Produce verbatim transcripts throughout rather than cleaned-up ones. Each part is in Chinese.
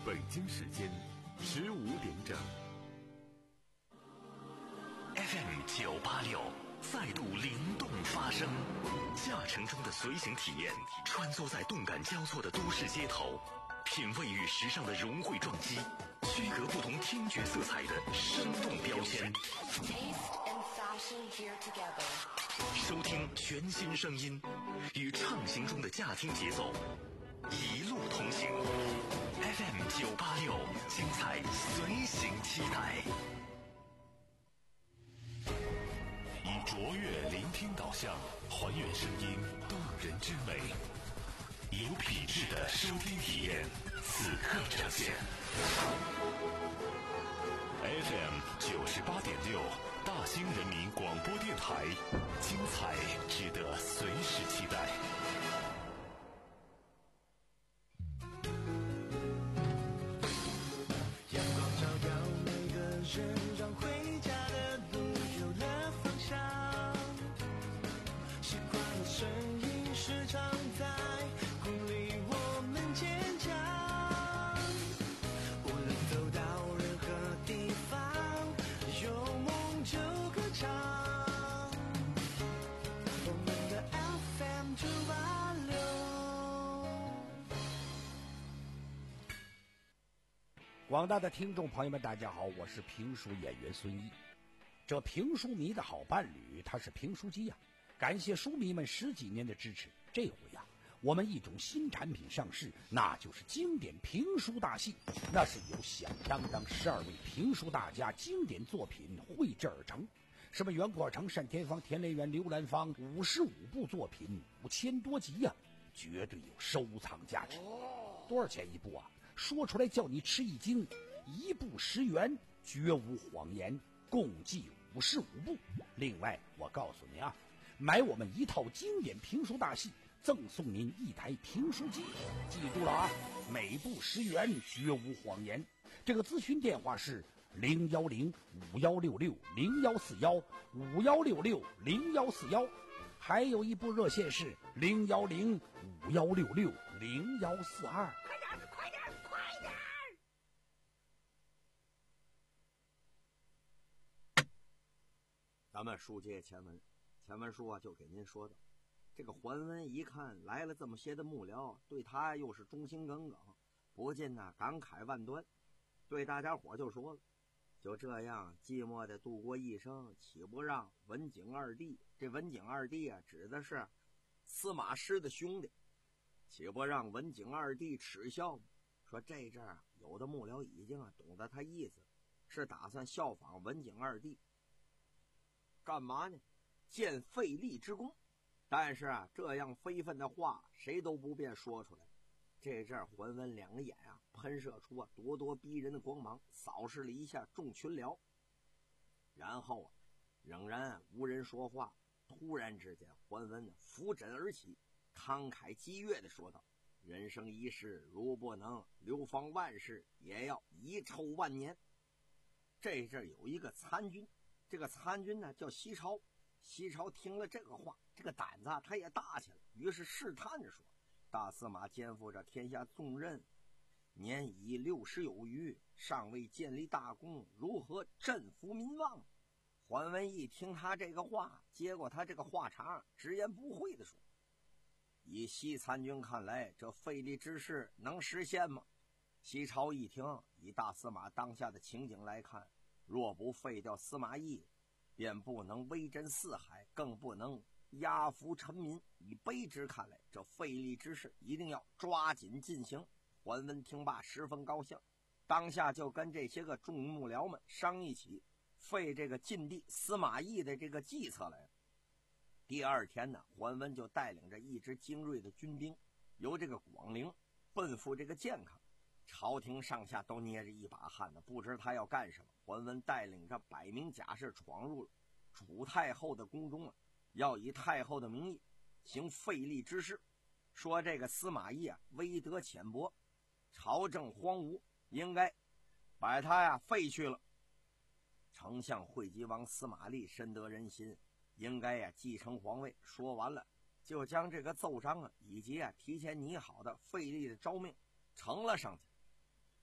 北京时间十五点整。 F M 九八六再度灵动发声，驾乘中的随行体验，穿梭在动感交错的都市街头，品味与时尚的融汇撞击，区隔不同听觉色彩的生动标签。收听全新声音，与畅行中的驾听节奏，一路同行。F M 九八六，精彩随行期待。 以卓越聆听导向，还原声音动人之美，有品质的收听体验，此刻呈现。F M 九十八点六，大兴人民广播电台，精彩值得随时期待。 阳光照耀每个人，让回家的路有了方向。习惯的声音时常在鼓励我们坚强。无论走到任何地方，有梦就歌唱。我们的 F M 九八六。 广大的听众朋友们，大家好，我是评书演员孙一。这评书迷的好伴侣，他是评书机呀、啊。感谢书迷们十几年的支持，这回呀、啊，我们一种新产品上市，那就是经典评书大戏。那是由响当当十二位评书大家经典作品绘制而成，什么袁阔成、单田芳、田连元、刘兰芳，五十五部作品，五千多集呀、啊，绝对有收藏价值。多少钱一部啊？说出来叫你吃一惊，一部十元，绝无谎言，共计五十五部。另外，我告诉你啊，买我们一套经典评书大戏，赠送您一台评书机。记住了啊，每部十元，绝无谎言。这个咨询电话是零幺零五幺六六零幺四幺五幺六六零幺四幺，还有一部热线是零幺零五幺六六零幺四二。快点，快点，快点！ 咱们书接前文，前文书啊就给您说的，这个桓温一看来了这么些的幕僚，对他又是忠心耿耿，不禁呢感慨万端，对大家伙就说了，就这样寂寞的度过一生，岂不让文景二弟，这文景二弟啊指的是司马师的兄弟，岂不让文景二弟耻笑吗？说这阵儿有的幕僚已经啊懂得他意思，是打算效仿文景二弟，干嘛呢？建费力之功。但是啊，这样非分的话，谁都不便说出来。这阵儿桓温两个眼啊，喷射出啊咄咄逼人的光芒，扫视了一下众群僚，然后啊，仍然无人说话。突然之间，桓温扶枕而起，慷慨激越地说道：“人生一世，如不能流芳万世，也要遗臭万年。”这阵儿有一个参军。这个参军呢叫西超，西超听了这个话，这个胆子啊他也大起来，于是试探着说：“大司马肩负着天下重任，年已六十有余，尚未建立大功，如何振服民望？”桓温一听他这个话，接过他这个话茬，直言不讳地说：“以西参军看来，这费力之事能实现吗？”西超一听，以大司马当下的情景来看，若不废掉司马懿，便不能威震四海，更不能压服臣民。以卑职看来，这费力之事一定要抓紧进行。桓温听罢十分高兴，当下就跟这些个众幕僚们商议起废这个晋帝司马懿的这个计策来。第二天呢，桓温就带领着一支精锐的军兵，由这个广陵奔赴这个建康。朝廷上下都捏着一把汗的，不知他要干什么。桓温带领着百名甲士闯入了楚太后的宫中啊，要以太后的名义行废立之事，说这个司马懿啊威德浅薄，朝政荒芜，应该把他呀废去了。丞相惠吉王司马懿深得人心，应该呀继承皇位。说完了，就将这个奏章啊以及啊提前拟好的费力的诏命呈了上去。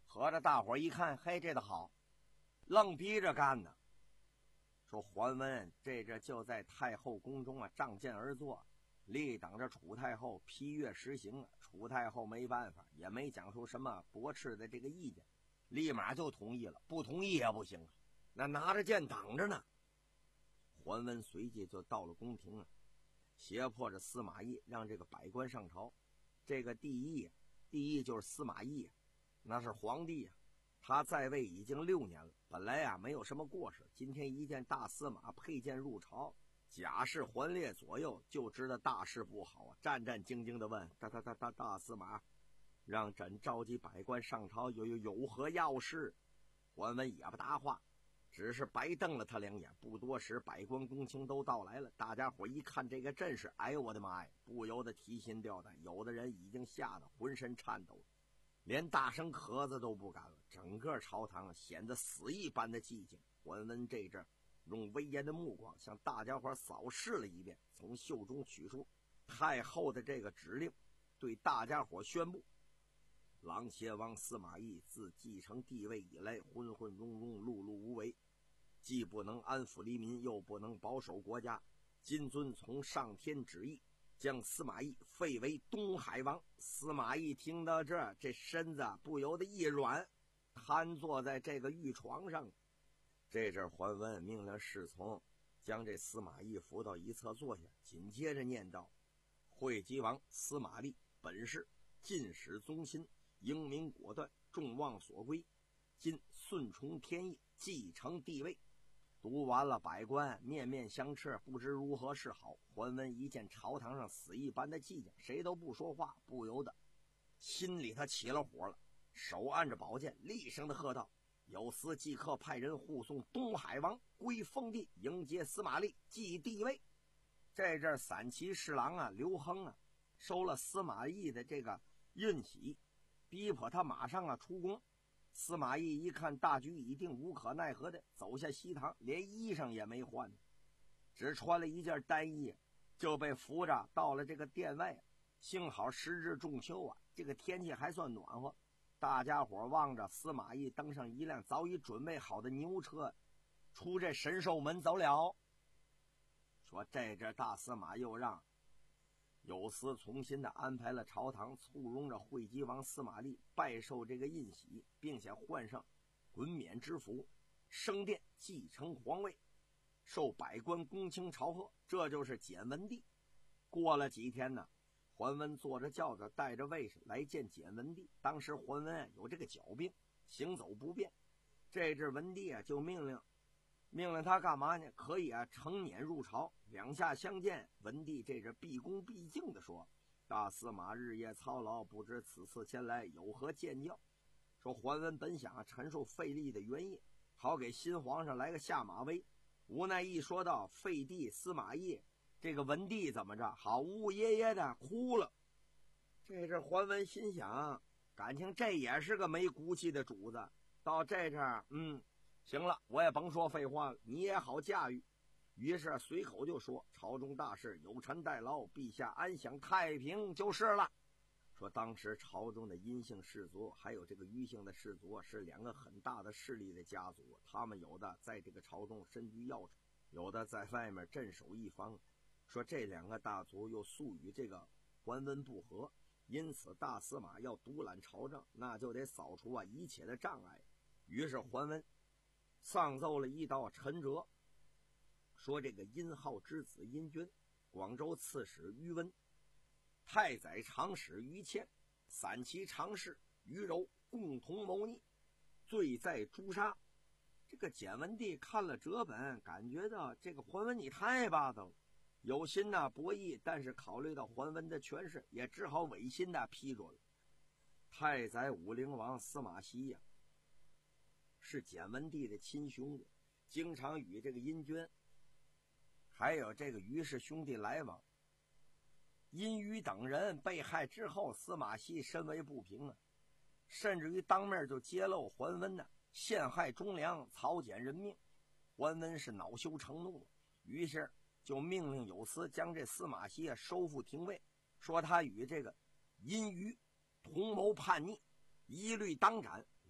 合着大伙一看，嘿，这个好，愣逼着干呢。说桓温这这就在太后宫中啊仗剑而坐，立等着楚太后批阅实行啊。楚太后没办法，也没讲出什么驳斥的这个意见，立马就同意了。不同意也不行啊，那拿着剑等着呢。桓温随即就到了宫廷啊，胁迫着司马懿让这个百官上朝。这个帝义，帝义就是司马懿，那是皇帝啊，他在位已经六年了，本来啊没有什么过失，今天一见大司马佩剑入朝，贾氏环列左右，就知道大事不好啊，战战兢兢地问大大大大大司马，让朕召集百官上朝，有有有何要事？桓温也不答话，只是白瞪了他两眼。不多时，百官公卿都到来了，大家伙一看这个阵势，哎呦我的妈呀，不由得提心吊胆，有的人已经吓得浑身颤抖，连大声咳子都不敢了。整个朝堂显得死一般的寂静。桓温这阵用威严的目光向大家伙扫视了一遍，从袖中取出太后的这个指令，对大家伙宣布：琅邪王司马懿自继承帝位以来，浑浑庸庸，碌碌无为，既不能安抚黎民，又不能保守国家。今遵从上天旨意，将司马懿废为东海王。司马懿听到这，这身子不由得一软，瘫坐在这个御床上。这阵桓温命令侍从将这司马懿扶到一侧坐下，紧接着念道：会稽王司马懿本是进使忠心，英明果断，众望所归，今顺从天意，继承帝位。读完了，百官面面相斥，不知如何是好。桓温一见朝堂上死一般的寂静，谁都不说话，不由得心里他起了火了，手按着宝剑，厉声的喝道：有司即刻派人护送东海王归封地，迎接司马懿继帝位。这阵散骑侍郎啊刘亨啊收了司马懿的这个印玺，逼迫他马上啊出宫。司马懿一看大局已定，无可奈何的走下西堂，连衣裳也没换，只穿了一件单衣，就被扶着到了这个殿外。幸好时日仲秋啊，这个天气还算暖和。大家伙望着司马懿登上一辆早已准备好的牛车，出这神兽门走了。说这阵大司马又让有司重新的安排了朝堂，簇拥着会稽王司马懿拜受这个印玺，并且换上衮冕之服，升殿继承皇位，受百官公卿朝贺。这就是简文帝。过了几天呢，桓温坐着轿子带着卫士来见简文帝。当时桓温啊有这个脚病，行走不便，这阵文帝啊就命令命令他干嘛呢？可以啊乘辇入朝。两下相见，文帝这阵毕恭毕敬地说：大司马日夜操劳，不知此次前来有何见教？说桓温本想陈述废立的原因，好给新皇上来个下马威，无奈一说到废帝司马懿，这个文帝怎么着？好呜呜咽咽的哭了。这阵桓温心想，感情这也是个没骨气的主子。到这阵嗯行了，我也甭说废话了，你也好驾驭。于是随口就说：朝中大事有臣代劳，陛下安享太平就是了。说当时朝中的殷姓氏族还有这个虞姓的氏族是两个很大的势力的家族，他们有的在这个朝中身居要职，有的在外面镇守一方。说这两个大族又素与这个桓温不和，因此大司马要独揽朝政，那就得扫除啊一切的障碍。于是桓温上奏了一道陈折，说这个殷浩之子殷均，广州刺史于温，太宰长史于谦，散骑常侍于柔共同谋逆，罪在诛杀。这个简文帝看了折本，感觉到这个桓温你太霸道了，有心呐博弈，但是考虑到桓温的权势，也只好违心的批准了。太宰武灵王司马熙呀、啊，是简文帝的亲兄弟，经常与这个殷均还有这个于氏兄弟来往。殷于等人被害之后，司马熙深为不平啊，甚至于当面就揭露桓温呢、啊、陷害忠良，草菅人命。桓温是恼羞成怒，于是就命令有司将这司马熙啊收复廷尉，说他与这个殷于同谋叛逆，一律当斩。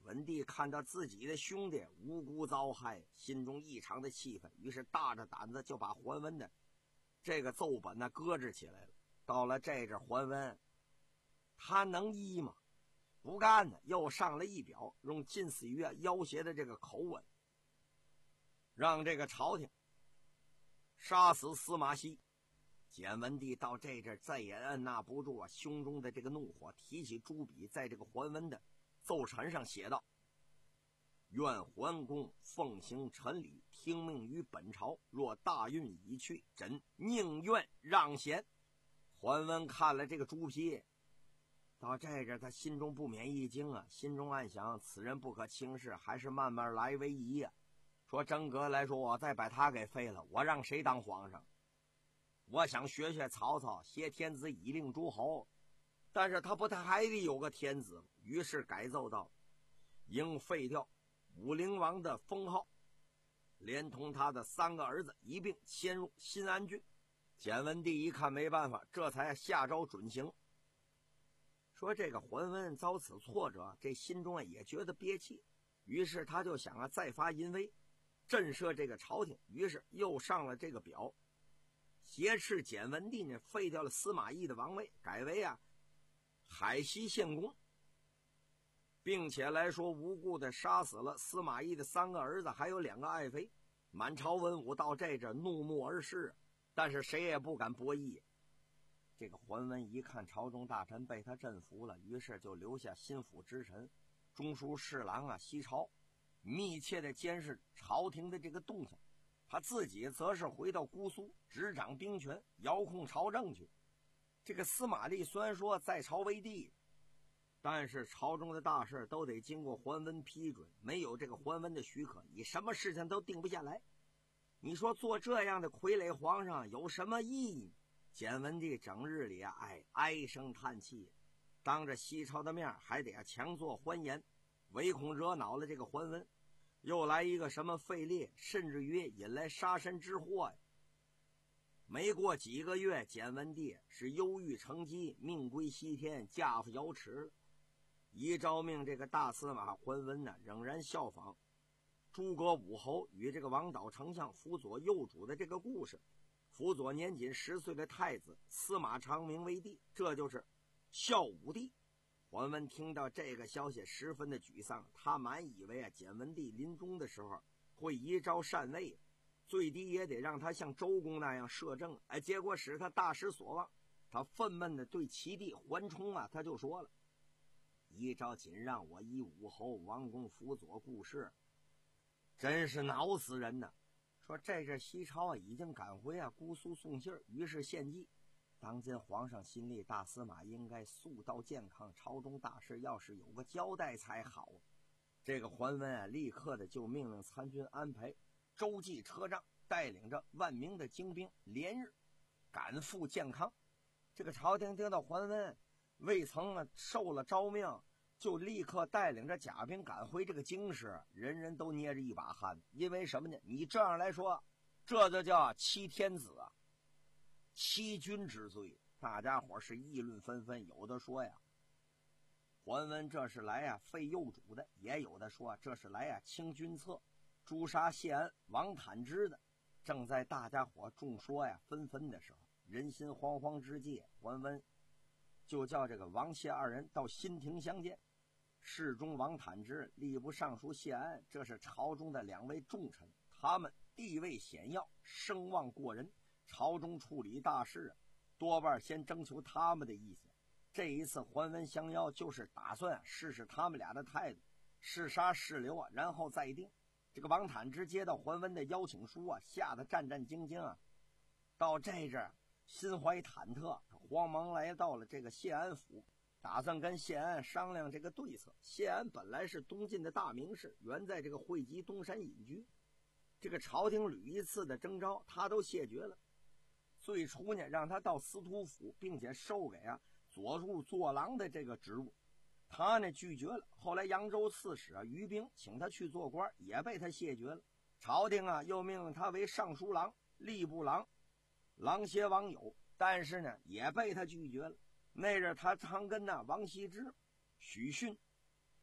文帝看到自己的兄弟无辜遭害，心中异常的气愤，于是大着胆子就把桓温的这个奏本呢搁置起来了。到了这阵，桓温他能依吗？不干呢，又上了一表，用近似于要挟的这个口吻，让这个朝廷杀死司马熙。简文帝到这阵再也按捺不住啊胸中的这个怒火，提起朱笔，在这个桓温的奏陈上写道：愿桓公奉行臣礼，听命于本朝，若大运已去，朕宁愿让贤。桓温看了这个朱批，到这阵他心中不免一惊啊，心中暗想，此人不可轻视，还是慢慢来为宜呀、啊。说真格来说，我再把他给废了，我让谁当皇上？我想学学曹操，挟天子以令诸侯，但是他不他还得有个天子，于是改奏道：应废掉武陵王的封号，连同他的三个儿子一并迁入新安郡。简文帝一看没办法，这才下诏准行。说这个桓温遭此挫折，这心中啊也觉得憋气，于是他就想啊再发淫威，震慑这个朝廷，于是又上了这个表，挟持简文帝呢废掉了司马懿的王位，改为啊海西县公，并且来说无故的杀死了司马懿的三个儿子，还有两个爱妃。满朝文武到这阵怒目而视，但是谁也不敢博弈。这个桓温一看朝中大臣被他镇服了，于是就留下心腹之臣中书侍郎啊西超，密切的监视朝廷的这个动向，他自己则是回到姑苏执掌兵权，遥控朝政去。这个司马懿虽然说在朝为帝，但是朝中的大事都得经过桓温批准，没有这个桓温的许可，你什么事情都定不下来。你说做这样的傀儡皇上有什么意义？简文帝整日里啊，哎，唉声叹气，当着西朝的面还得啊强作欢颜，唯恐惹恼了这个桓温，又来一个什么废列，甚至于引来杀身之祸呀。没过几个月，简文帝是忧郁成疾，命归西天，驾赴瑶池了。一诏命这个大司马桓温呢，仍然效仿诸葛武侯与这个王导丞相辅佐幼主的这个故事，辅佐年仅十岁的太子司马长明为帝，这就是孝武帝。桓温听到这个消息十分的沮丧，他满以为啊简文帝临终的时候会一诏禅位，最低也得让他像周公那样摄政，哎，结果使他大失所望。他愤懑的对其弟桓冲啊，他就说了：一诏仅让我以武侯王公辅佐故事，真是恼死人呐！说这阵西超啊已经赶回啊姑苏送信，于是献计。当今皇上心力，大司马应该速到健康，朝中大事要是有个交代才好。这个桓温啊，立刻的就命令参军安排洲际车仗，带领着万名的精兵，连日赶赴健康。这个朝廷听到桓温未曾啊受了诏命，就立刻带领着甲兵赶回这个京师，人人都捏着一把汗。因为什么呢？你这样来说，这就叫欺天子啊，欺君之罪。大家伙是议论纷纷，有的说呀桓温这是来啊废幼主的，也有的说这是来啊清君侧诛杀谢安王坦之的。正在大家伙众说呀纷纷的时候，人心惶惶之际，桓温就叫这个王谢二人到新亭相见。侍中王坦之、吏部尚书谢安，这是朝中的两位重臣，他们地位显要，声望过人，朝中处理大事多半先征求他们的意见。这一次桓温相邀，就是打算试试他们俩的态度，是杀是留啊，然后再定。这个王坦之接到桓温的邀请书啊，吓得战战兢兢啊。到这阵心怀忐忑，慌忙来到了这个谢安府，打算跟谢安商量这个对策。谢安本来是东晋的大名士，原在这个会稽东山隐居，这个朝廷屡一次的征召他都谢绝了。最初呢，让他到司徒府，并且授给啊左入坐郎的这个职务，他呢拒绝了。后来扬州刺史啊于兵请他去做官，也被他谢绝了。朝廷啊又命令他为尚书郎、吏部郎、郎协王友，但是呢也被他拒绝了。那日他常跟那王羲之、许逊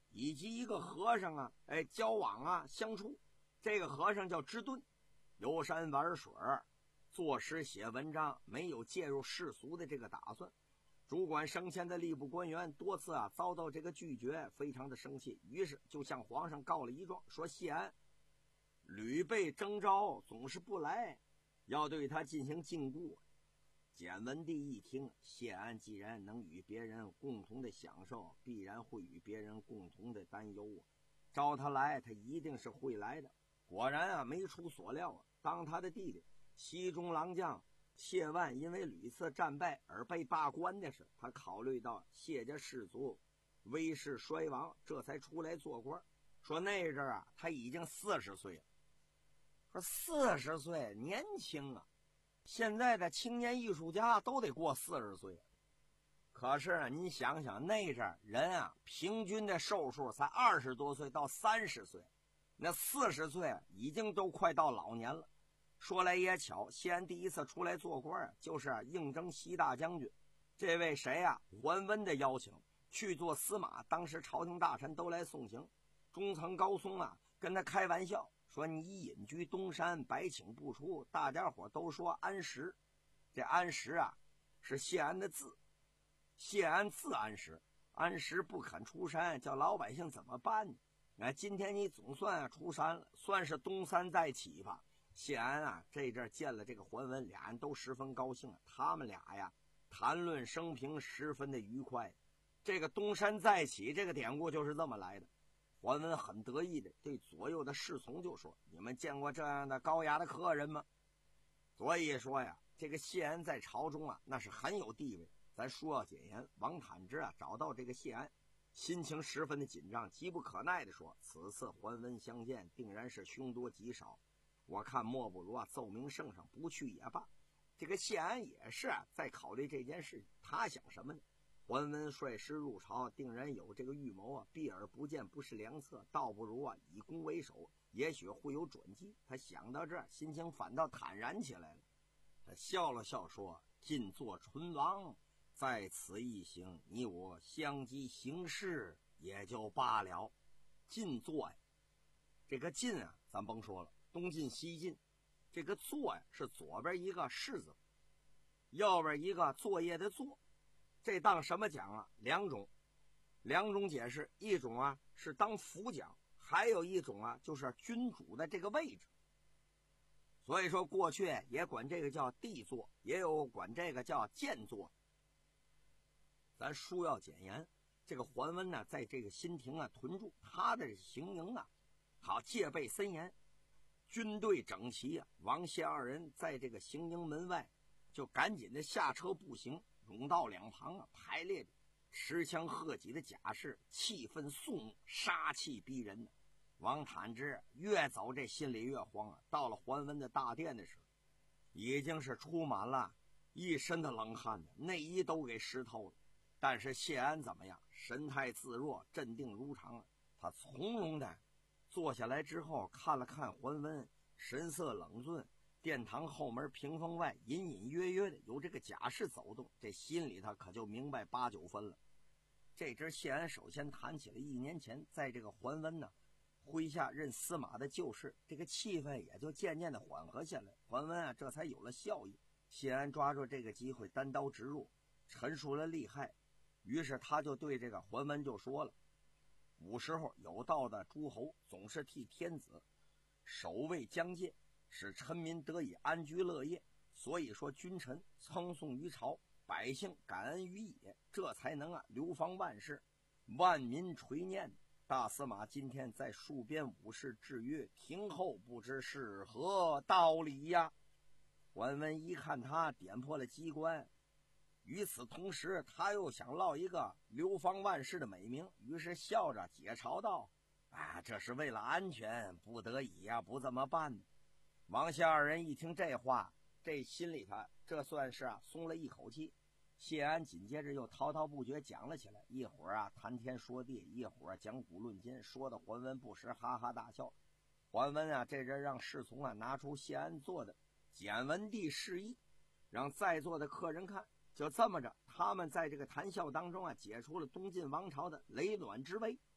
以及一个和尚啊，哎，交往啊相处。这个和尚叫支顿，游山玩水，作诗写文章，没有介入世俗的这个打算。主管升迁的吏部官员多次啊遭到这个拒绝，非常的生气，于是就向皇上告了一状，说谢安屡被征召，总是不来，要对他进行禁锢。简文帝一听，谢安既然能与别人共同的享受，必然会与别人共同的担忧啊。招他来，他一定是会来的。果然啊，没出所料啊，当他的弟弟西中郎将谢万因为屡次战败而被罢官的时，他考虑到谢家氏族威势衰亡，这才出来做官。说那阵儿啊，他已经四十岁了。说四十岁年轻啊，现在的青年艺术家都得过四十岁。可是啊，您想想那阵儿人啊，平均的寿数才二十多岁到三十岁，那四十岁啊，已经都快到老年了。说来也巧，谢安第一次出来做官啊，就是啊应征西大将军。这位谁啊，桓温的邀请去做司马，当时朝廷大臣都来送行。中层高松啊跟他开玩笑说，你隐居东山，百请不出，大家伙都说安石。这安石啊是谢安的字，谢安字安石，安石不肯出山，叫老百姓怎么办呢？哎，今天你总算啊出山了，算是东山再起吧。谢安啊这阵见了这个桓温，俩人都十分高兴，他们俩呀谈论生平十分的愉快。这个东山再起这个典故就是这么来的。桓温很得意的对左右的侍从就说，你们见过这样的高雅的客人吗？所以说呀，这个谢安在朝中啊那是很有地位。咱书要简言，王坦之啊找到这个谢安，心情十分的紧张，急不可耐的说，此次桓温相见定然是凶多吉少，我看莫不如啊奏明圣上不去也罢。这个谢安也是啊在考虑这件事情，他想什么呢？桓温率师入朝，定然有这个预谋啊，避而不见不是良策，倒不如啊以攻为守，也许会有转机。他想到这儿，心情反倒坦然起来了。他笑了笑说，晋作唇王，在此一行，你我相机行事也就罢了。晋作呀，这个晋啊咱甭说了，东晋西晋，这个作呀是左边一个士字，右边一个作业的作。这当什么奖啊？两种，两种解释。一种啊是当辅奖，还有一种啊就是君主的这个位置。所以说过去也管这个叫帝座，也有管这个叫谏座。咱书要简言，这个桓温呢在这个新亭啊屯驻，他的行营啊好戒备森严，军队整齐啊。王谢二人在这个行营门外就赶紧的下车步行，甬道两旁啊排列着持枪喝戟的甲士，气氛肃穆，杀气逼人呢。王坦之越走这心里越慌啊。到了桓温的大殿的时候，已经是出满了一身的冷汗的，内衣都给湿透了。但是谢安怎么样？神态自若，镇定如常啊。他从容的坐下来之后，看了看桓温，神色冷峻。殿堂后门屏风外隐隐约约的有这个甲士走动，这心里他可就明白八九分了。这支谢安首先谈起了一年前在这个桓温呢麾下任司马的旧事，这个气氛也就渐渐的缓和下来。桓温啊这才有了笑意。谢安抓住这个机会单刀直入，陈述了利害。于是他就对这个桓温就说了，古时候有道的诸侯总是替天子守卫疆界，使臣民得以安居乐业，所以说君臣称颂于朝，百姓感恩于野，这才能啊流芳万世，万民垂念。大司马今天在戍边武士制约，听后不知是何道理呀。桓温一看他点破了机关，与此同时他又想落一个流芳万世的美名，于是笑着解嘲道，啊，这是为了安全，不得已呀、啊，不这么办呢。王谢二人一听这话，这心里头这算是啊松了一口气。谢安紧接着又滔滔不绝讲了起来，一会儿啊谈天说地，一会儿讲古论今，说的桓温不时哈哈大笑。桓温啊这阵让侍从啊拿出谢安做的简文帝示意，让在座的客人看。就这么着，他们在这个谈笑当中啊解除了东晋王朝的雷卵之危。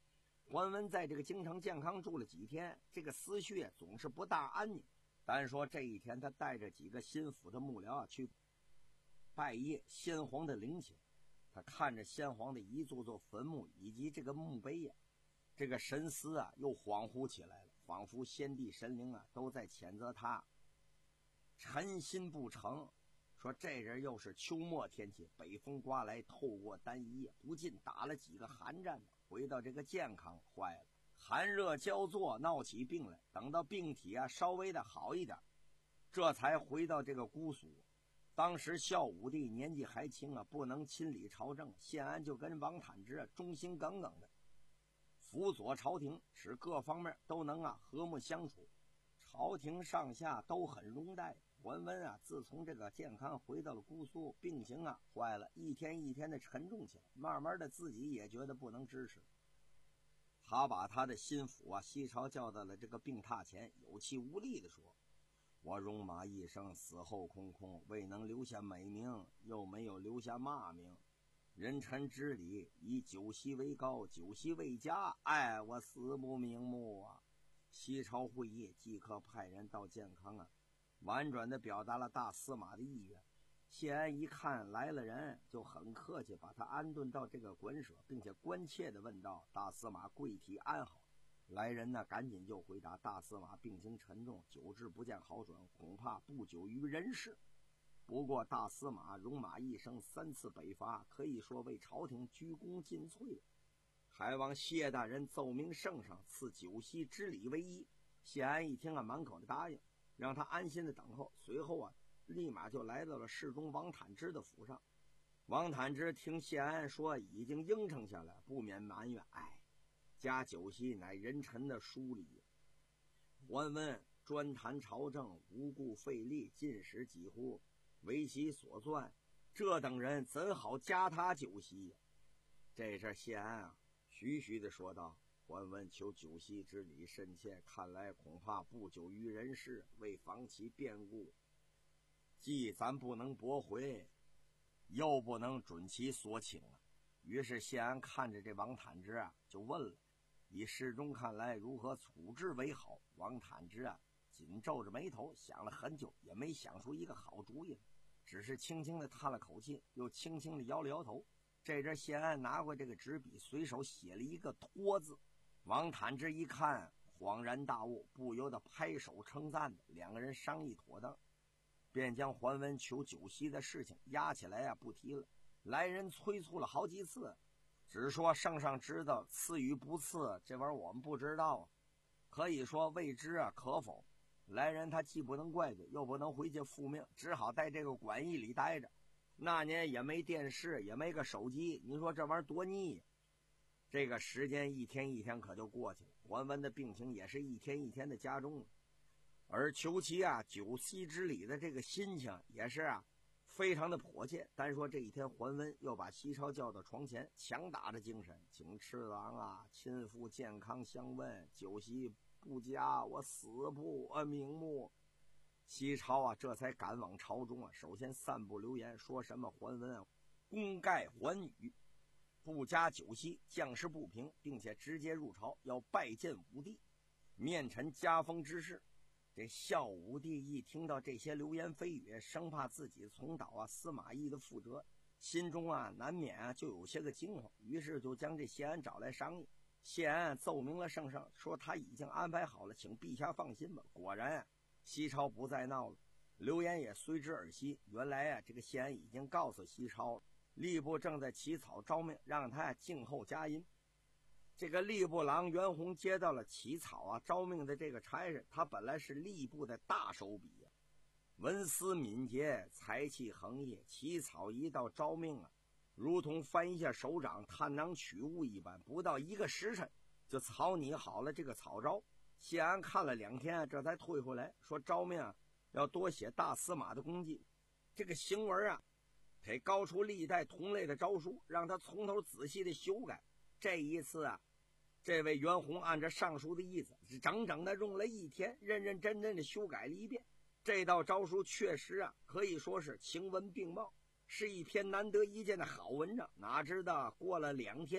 桓温在这个京城健康住了几天，这个思绪总是不大安宁。单说这一天，他带着几个心腹的幕僚啊去拜谒先皇的陵寝。他看着先皇的一座座坟墓以及这个墓碑呀、啊，这个神思啊又恍惚起来了，仿佛先帝神灵啊都在谴责他诚心不诚。说这人又是秋末天气，北风刮来，透过单衣，不禁打了几个寒战。回到这个健康坏了，寒热交作，闹起病来。等到病体啊稍微的好一点，这才回到这个姑苏。当时孝武帝年纪还轻啊，不能亲理朝政，谢安就跟王坦之啊忠心耿耿的辅佐朝廷，使各方面都能啊和睦相处，朝廷上下都很容待。桓温啊，自从这个健康回到了姑苏，病情啊坏了，一天一天的沉重起来，慢慢的自己也觉得不能支持。他把他的心腹啊西朝叫到了这个病榻前，有气无力的说：“我戎马一生，死后空空，未能留下美名，又没有留下骂名。人臣之礼，以九锡为高，九锡为家，哎，我死不瞑目啊！”西朝会议即刻派人到健康啊，婉转地表达了大司马的意愿。谢安一看来了人，就很客气，把他安顿到这个馆舍，并且关切地问道：“大司马贵体安好？”来人呢，赶紧就回答：“大司马病情沉重，久治不见好转，恐怕不久于人世。不过大司马戎马一生，三次北伐，可以说为朝廷鞠躬尽瘁，还望谢大人奏明圣上，赐九锡之礼为宜。”谢安一听啊，满口的答应，让他安心的等候。随后啊，立马就来到了侍中王坦之的府上。王坦之听谢安说已经应承下来，不免埋怨：“哎，加九锡乃人臣的疏礼，桓温专谈朝政，无故费力，进使几乎为其所钻，这等人怎好加他九锡？”这阵谢安啊徐徐地说道：“桓温求九锡之礼深切，看来恐怕不久于人世，为防其变故，既咱不能驳回，又不能准其所请了。”于是谢安看着这王坦之啊，就问了：“以侍中看来，如何处置为好？”王坦之啊紧皱着眉头，想了很久，也没想出一个好主意，只是轻轻地叹了口气，又轻轻地摇了摇头。这阵谢安拿过这个纸笔，随手写了一个托字。王坦之一看恍然大悟，不由得拍手称赞的。两个人商议妥当，便将桓温求九锡的事情压起来啊不提了。来人催促了好几次，只说圣上知道，赐与不赐，这玩意儿我们不知道啊，可以说未知啊可否。来人他既不能怪罪，又不能回去复命，只好在这个馆驿里待着。那年也没电视，也没个手机，你说这玩意儿多腻呀！这个时间一天一天可就过去了，桓温的病情也是一天一天的加重了，而求其啊九锡之礼的这个心情也是啊非常的迫切。单说这一天，桓温又把西超叫到床前，强打着精神：“请赤郎啊，亲赴健康相问，九锡不佳，我死不呃瞑目。”西超啊这才赶往朝中啊，首先散布流言，说什么桓温啊功盖寰宇，不加九锡，将士不平，并且直接入朝，要拜见武帝，面陈加封之事。这孝武帝一听到这些流言蜚语，生怕自己重蹈啊司马懿的覆辙，心中啊难免啊就有些个惊慌，于是就将这谢安找来商议。谢安奏明了圣上，说他已经安排好了，请陛下放心吧。果然啊西超不再闹了，流言也随之而息。原来啊这个谢安已经告诉西超，吏部正在起草诏命，让他静候佳音。这个吏部郎袁弘接到了起草啊诏命的这个差事，他本来是吏部的大手笔啊，文思敏捷，才气横溢，起草一道诏命啊，如同翻一下手掌，探囊取物一般，不到一个时辰就草拟好了这个草诏。谢安看了两天，这才退回来，说诏命啊要多写大司马的功绩，这个行文啊得高出历代同类的诏书，让他从头仔细的修改。这一次啊，这位袁弘按照上书的意思，整整的用了一天，认认真真的修改了一遍。这道诏书确实啊，可以说是晴文并茂，是一篇难得一见的好文章。哪知道过了两天，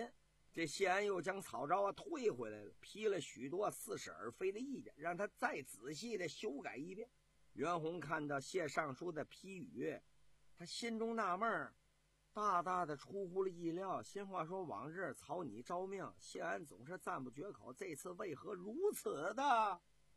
这谢安又将草诏啊退回来了，批了许多似是而非的意见，让他再仔细的修改一遍。袁弘看到谢尚书的批语，他心中纳闷，大大的出乎了意料。心话说，往日草拟诏命，谢安总是赞不绝口，这次为何如此的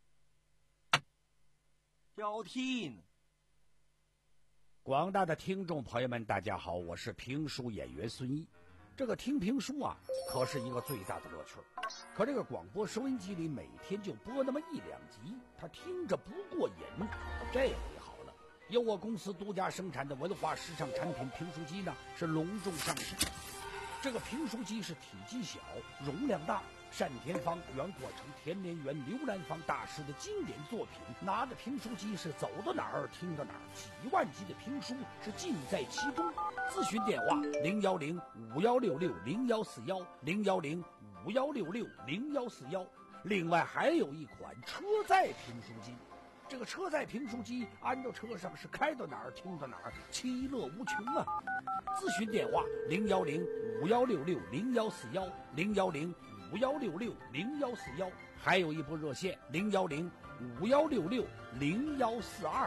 挑剔呢？ 广大的听众朋友们，大家好，我是评书演员孙一。这个听评书啊，可是一个最大的乐趣。可这个广播收音机里每天就播那么一两集，他听着不过瘾。这回好了，由我公司独家生产的文化时尚产品评书机呢，是隆重上市。这个评书机是体积小，容量大，单田芳、袁国成、田连元、刘兰芳大师的经典作品。拿着评书机是走到哪儿听到哪儿，几万集的评书是尽在其中。咨询电话零幺零五幺六六零幺四幺零幺零五幺六六零幺四幺。另外还有一款车载评书机，这个车载评书机安到车上是开到哪儿听到哪儿，其乐无穷啊！咨询电话零幺零五幺六六零幺四幺零幺零五幺六六零幺四幺，还有一部热线零幺零五幺六六零幺四二。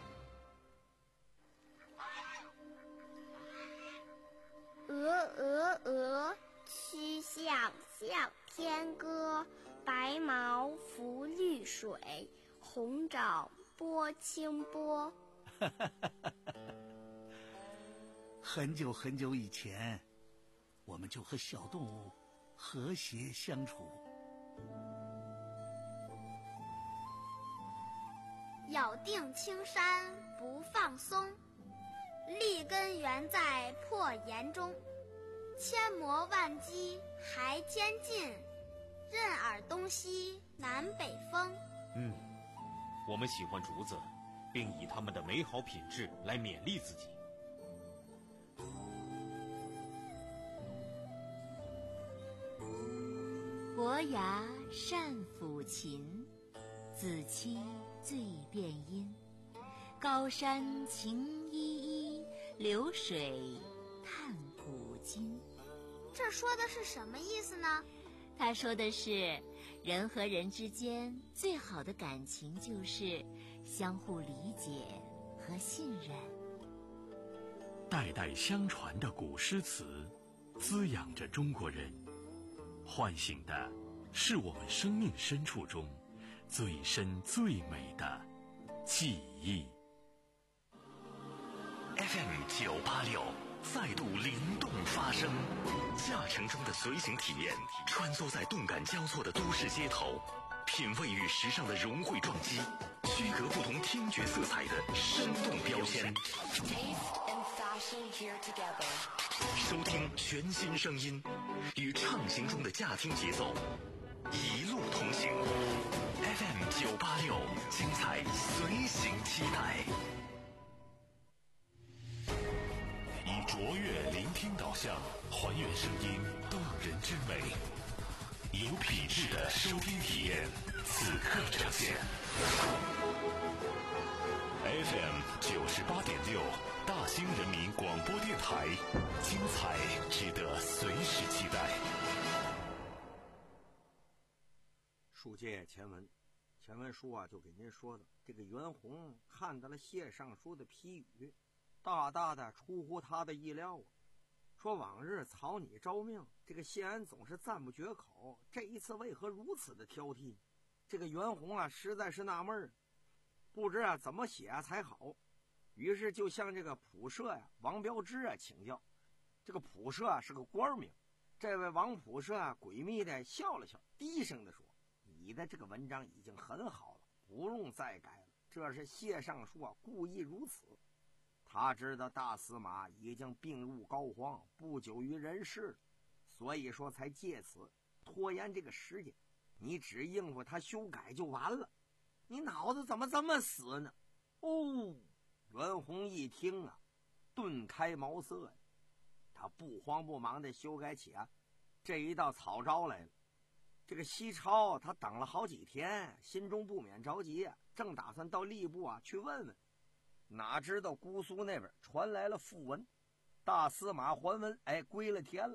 鹅鹅鹅，曲项向天歌。白毛浮绿水，红掌拨清波。 很久很久以前，我们就和小动物和谐相处。 咬定青山不放松，立根原在破岩中。千磨万击还坚劲，任尔东西南北风。 嗯，我们喜欢竹子，并以它们的美好品质来勉励自己。 伯牙善抚琴，子期醉辨音。高山晴依依，流水叹古今。 这说的是什么意思呢？ 他说的是，人和人之间最好的感情就是相互理解和信任。 代代相传的古诗词，滋养着中国人，唤醒的是我们生命深处中最深最美的记忆。F M 九八六再度灵动发声，驾乘中的随行体验，穿梭在动感交错的都市街头，品味与时尚的融汇撞击，区隔不同听觉色彩的生动标签。收听全新声音，与畅行中的驾听节奏，一路同行。F M 九八六，精彩随行期待。 以卓越聆听导向，还原声音动人之美，有品质的收听体验，此刻呈现。F M 九十八点六，大兴人民广播电台，精彩值得随时期待。 书接前文，前文书啊就给您说的，这个袁弘看到了谢尚书的批语，大大的出乎他的意料啊。说往日草拟诏命，这个谢安总是赞不绝口，这一次为何如此的挑剔？这个袁弘啊实在是纳闷，不知啊怎么写啊才好。于是就向这个仆射呀、啊、王彪之啊请教。这个仆射啊是个官名，这位王仆射啊诡秘的笑了笑，低声的说：“你的这个文章已经很好了，不用再改了。这是谢尚书啊故意如此。他知道大司马已经病入膏肓，不久于人世，所以说才借此拖延这个时间。你只应付他修改就完了。你脑子怎么这么死呢？”哦，袁弘一听啊，顿开茅塞呀。他不慌不忙的修改起啊这一道草诏来了。这个西超他等了好几天，心中不免着急啊，正打算到吏部啊去问问。哪知道姑苏那边传来了讣文，大司马还文，哎，归了天了。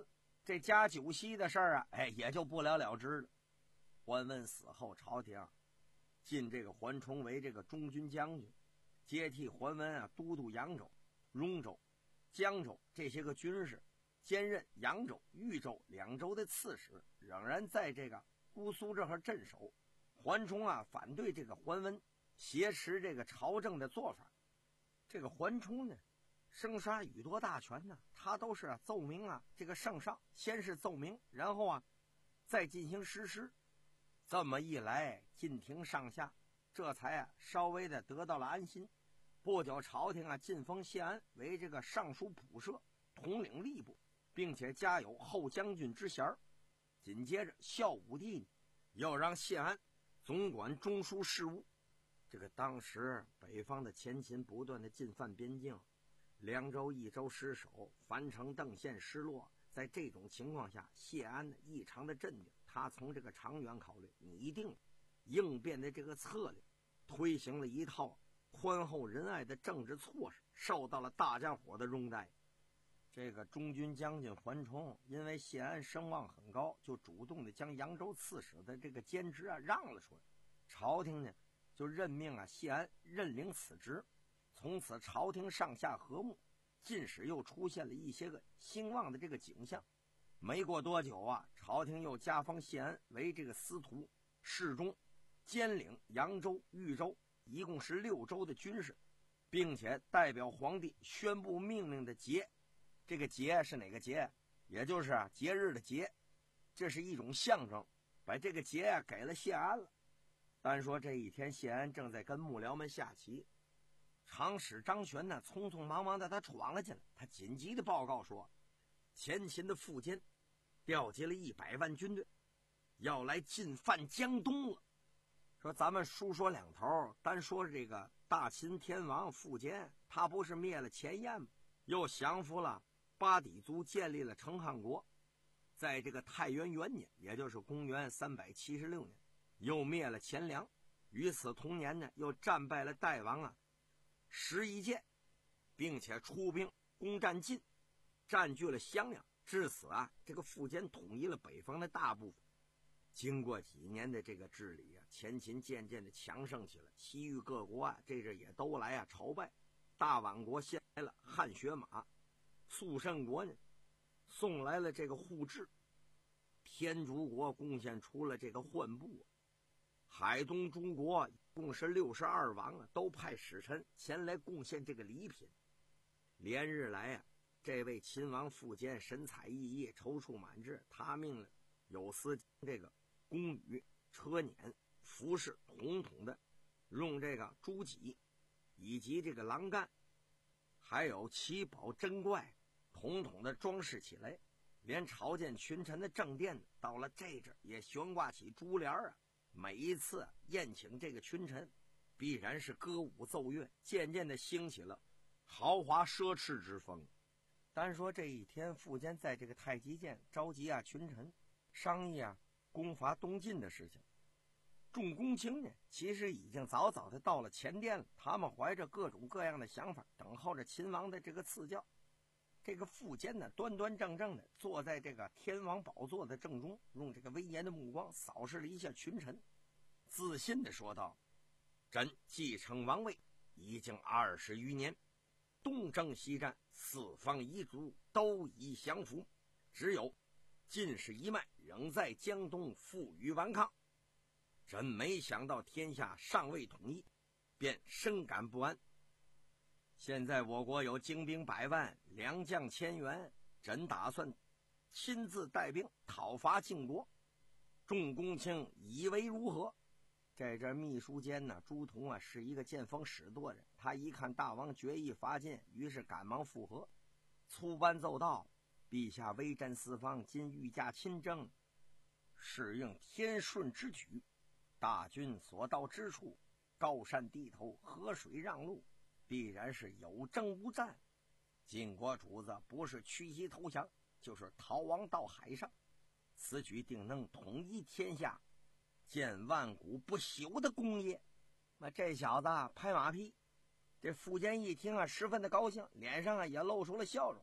这加酒席的事儿啊，哎，也就不了了之了。桓温死后，朝廷晋这个桓冲为这个中军将军，接替桓温啊都督扬州、荣州、江州这些个军事，兼任扬州、豫州两州的刺史，仍然在这个姑苏这儿镇守。桓冲啊反对这个桓温挟持这个朝政的做法。这个桓冲呢，生杀予夺大权呢，他都是啊奏明啊这个圣上，先是奏明，然后啊再进行实施。这么一来，晋廷上下这才啊稍微的得到了安心。不久，朝廷啊晋封谢安为这个尚书仆射，统领吏部，并且加有后将军之衔。紧接着，孝武帝又让谢安总管中书事务。这个当时北方的前秦不断的进犯边境，凉州、益州失守，樊城、邓县失落。在这种情况下，谢安呢异常的镇定，他从这个长远考虑，拟定应变的这个策略，推行了一套宽厚仁爱的政治措施，受到了大家伙的拥戴。这个中军将军桓冲因为谢安声望很高，就主动的将扬州刺史的这个兼职啊让了出来。朝廷呢就任命啊谢安任领此职，从此朝廷上下和睦，晋史又出现了一些个兴旺的这个景象。没过多久啊，朝廷又加封谢安为这个司徒、侍中，兼领扬州、豫州，一共是六州的军事，并且代表皇帝宣布命令的节。这个节是哪个节？也就是啊节日的节，这是一种象征，把这个节啊给了谢安了。单说这一天，谢安正在跟幕僚们下棋，长史张玄呢匆匆忙忙的他闯了进来，他紧急的报告说，前秦的苻坚调集了一百万军队，要来进犯江东了。说咱们书说两头，单说这个大秦天王苻坚，他不是灭了前燕吗？又降服了巴底族，建立了成汉国。在这个太元元年，也就是公元三百七十六年，又灭了前凉。与此同年呢，又战败了代王啊石夷建，并且出兵攻占晋，占据了襄阳。至此啊，这个苻坚统一了北方的大部分。经过几年的这个治理啊，前秦渐渐的强盛起来，西域各国啊，这阵也都来啊朝拜。大宛国献来了汗血马，肃慎国呢送来了这个护治，天竺国贡献出了这个浣布，海东诸国共是六十二王啊，都派使臣前来贡献这个礼品。连日来啊，这位秦王苻坚神采奕奕，踌躇满志，他命了有司这个宫羽、车辇、服饰统统的用这个诸戟以及这个狼干，还有奇宝珍怪，统统的装饰起来。连朝见群臣的正殿到了这阵也悬挂起珠帘啊。每一次宴请这个群臣，必然是歌舞奏乐，渐渐的兴起了豪华奢侈之风。单说这一天，苻坚在这个太极殿召集啊群臣，商议啊攻伐东晋的事情。众公卿呢，其实已经早早的到了前殿了，他们怀着各种各样的想法，等候着秦王的这个赐教。这个苻坚呢，端端正正的坐在这个天王宝座的正中，用这个威严的目光扫视了一下群臣，自信的说道：朕继承王位已经二十余年，东征西战，四方夷族都已降服，只有晋氏一脉仍在江东负隅顽抗。朕没想到天下尚未统一，便深感不安。现在我国有精兵百万，良将千员，朕打算亲自带兵讨伐晋国。众公卿以为如何？这这秘书监呢，朱仝啊是一个见风使舵人，他一看大王决意伐晋，于是赶忙附和，粗班奏道：陛下威震四方，今御驾亲征，是应天顺之举。大军所到之处，高山低头，河水让路，必然是有征无战。晋国主子不是屈膝投降，就是逃亡到海上，此举定能统一天下，建万古不朽的功业。那这小子拍马屁，这苻坚一听啊，十分的高兴，脸上啊也露出了笑容。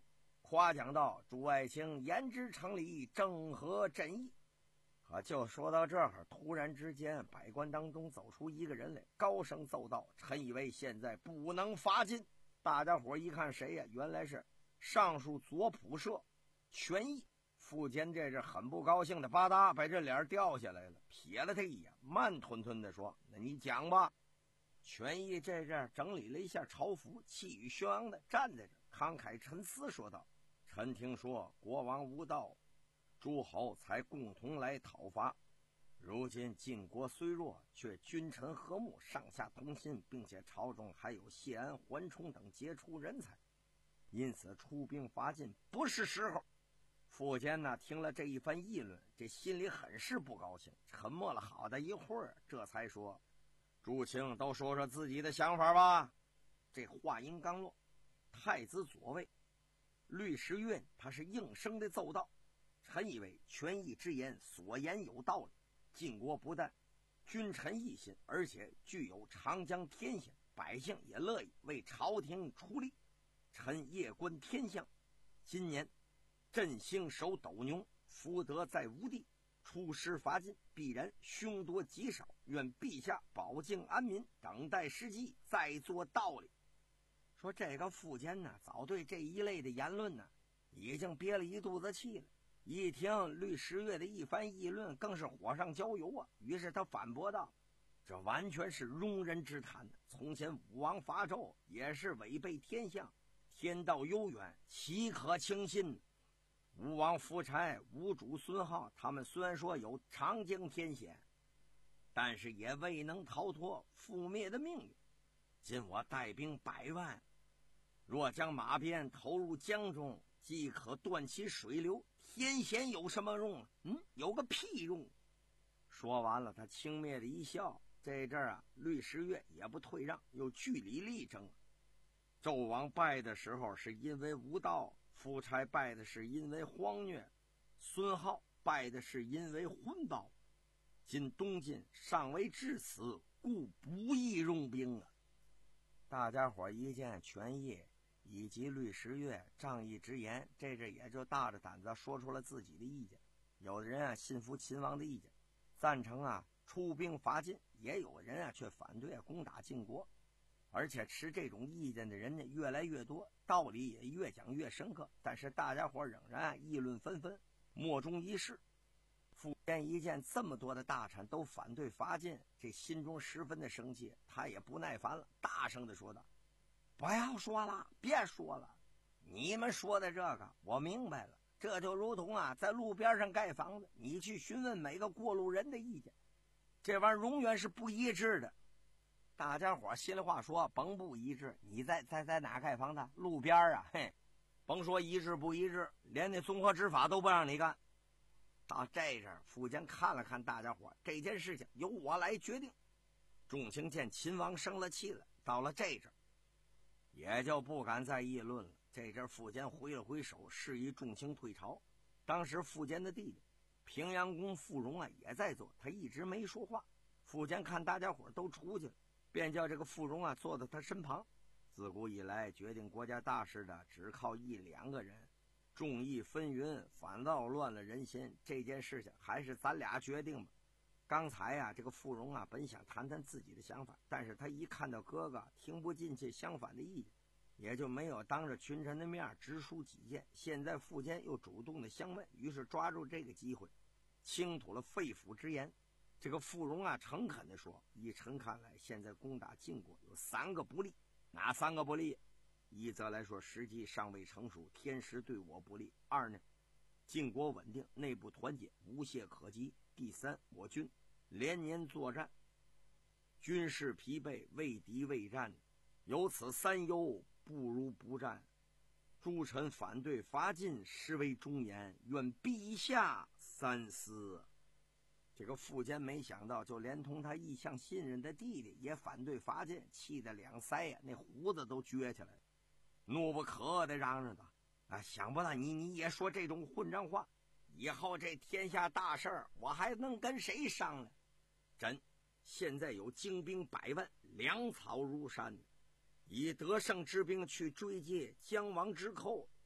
夸奖道：“朱爱卿言之成理，正合朕意。”可就说到这儿，突然之间，百官当中走出一个人来，高声奏道：“臣以为现在不能罚禁。”大家伙一看谁呀？原来是尚书左仆射权益。苻坚这是很不高兴的，吧嗒把这脸掉下来了，瞥了他一眼，慢吞吞的说：“那你讲吧。”权益这阵整理了一下朝服，气宇轩昂的站在这，慷慨陈词说道：“臣听说国王无道，诸侯才共同来讨伐。如今晋国虽弱，却君臣和睦，上下同心，并且朝中还有谢安、桓冲等杰出人才，因此出兵伐晋不是时候。”苻坚呢，听了这一番议论，这心里很是不高兴，沉默了好大一会儿，这才说：“诸卿都说说自己的想法吧。”这话音刚落，太子左卫律师院他是应声的奏道：“臣以为权益之言所言有道理。晋国不但君臣一心，而且具有长江天险，百姓也乐意为朝廷出力。臣夜观天象，今年振兴守斗牛，福德在无地，出师伐晋必然凶多吉少，愿陛下保境安民，等待时机再做道理。”说这个苻坚呢，早对这一类的言论呢已经憋了一肚子气了，一听律师乐的一番议论，更是火上浇油啊。于是他反驳道：“这完全是庸人之谈，从前武王伐纣也是违背天象，天道悠远，岂可轻信？吴王夫差、吴主孙浩他们虽然说有长江天险，但是也未能逃脱覆灭的命运。今我带兵百万，若将马鞭投入江中，即可断其水流，天险有什么用？嗯，有个屁用！”说完了，他轻蔑的一笑。这阵儿啊，律师乐也不退让，又据理力争。纣王败的时候是因为无道，夫差败的是因为荒虐，孙浩败的是因为昏暴。今东晋尚未至此，故不宜用兵啊！大家伙一见权益以及律师乐仗义直言，这阵也就大着胆子说出了自己的意见。有的人啊信服秦王的意见，赞成啊出兵伐晋；也有人啊却反对啊攻打晋国。而且持这种意见的人呢越来越多，道理也越讲越深刻，但是大家伙仍然议论纷纷，莫衷一是。苻坚一见这么多的大臣都反对伐晋，这心中十分的生气，他也不耐烦了，大声的说道：“不要说了，别说了，你们说的这个我明白了，这就如同啊在路边上盖房子，你去询问每个过路人的意见，这玩意儿永远是不一致的。大家伙心里话说，甭不一致，你在在在哪盖房子？路边啊，嘿，甭说一致不一致，连那综合执法都不让你干。”到这阵，苻坚看了看大家伙，这件事情由我来决定。众卿见秦王生了气了，到了这阵也就不敢再议论了。这阵苻坚挥了挥手，示意众卿退朝。当时苻坚的弟弟平阳公苻融啊也在座，他一直没说话。苻坚看大家伙都出去了，便叫这个苻融啊坐到他身旁。自古以来，决定国家大事的只靠一两个人，众议纷纭，反倒乱了人心。这件事情还是咱俩决定吧。刚才呀、啊，这个苻融啊，本想谈谈自己的想法，但是他一看到哥哥听不进去相反的意见，也就没有当着群臣的面直抒己见。现在苻坚又主动的相问，于是抓住这个机会，倾吐了肺腑之言。这个苻融啊，诚恳地说：“依臣看来，现在攻打晋国有三个不利。哪三个不利？一则来说，时机尚未成熟，天时对我不利；二呢，晋国稳定，内部团结，无懈可击；第三，我军连年作战，军事疲惫，畏敌畏战，有此三忧，不如不战。诸臣反对伐晋，实为忠言，愿陛下三思。”这个苻坚没想到，就连同他一向信任的弟弟也反对伐晋，气得两腮呀、啊、那胡子都撅起来了，怒不可遏的嚷嚷道：“啊，想不到你你也说这种混账话，以后这天下大事儿，我还能跟谁商量？朕现在有精兵百万，粮草如山，以得胜之兵去追击姜王之寇，